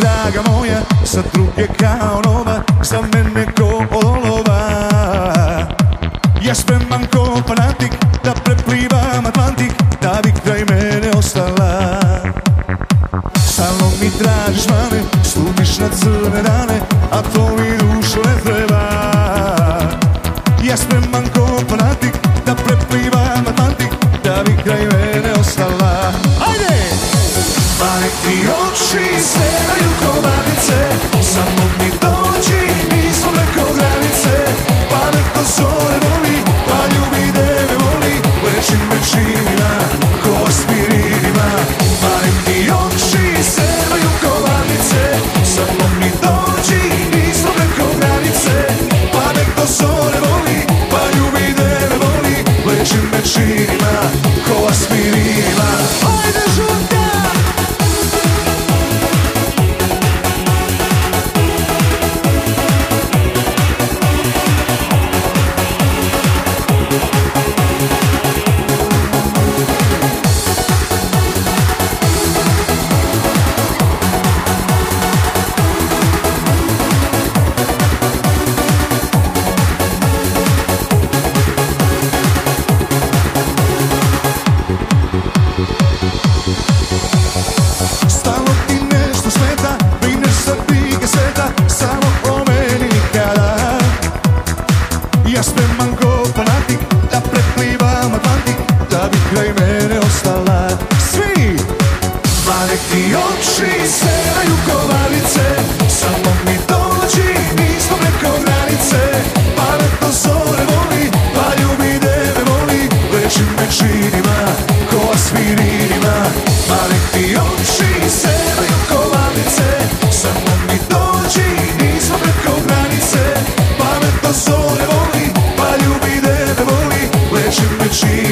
draga moja, za druge kao nova, za mene ko olova. Ja spreman ko fanatik, da preplivam Atlantik, da bi kraj mene ostala. Stalno mi tražiš mane, stupiš na crne dane, a to mi dušo ne treba. Ja spreman ko fanatik, da preplivam Atlantik, da bi kraj mene ostala. Ajde! Pa nek ti oči sledaju kovanice, samo mi dođi, nismo preko granice. Pa nek to zore voli, pa ljubi da me voli, lečim večinima, ko aspirinima. Pa nek ti oči sledaju kovanice, samo mi dođi, nismo preko granice. Pa nek to zore voli, pa ljubi da me voli, lečim večinima, ko aspirinima. Ajde žuta! Stalno ti nešto smeta, brineš za brige sveta, samo o meni nikada. Ja spreman ko fanatik, da preplivam Atlantik, da bi kraj mene ostala. Svi! Ma nek ti oči sledaju kovanice, samo mi dođi, nismo preko granice. Pa nek to zore voli, pa ljubi da me voli, lečim večinima, ko aspirinima. Ma nek ti oči sledaju kovanice, samo mi dođi, nismo preko granice. Pa nek to zore voli, pa ljubi da me voli, lečim večinima.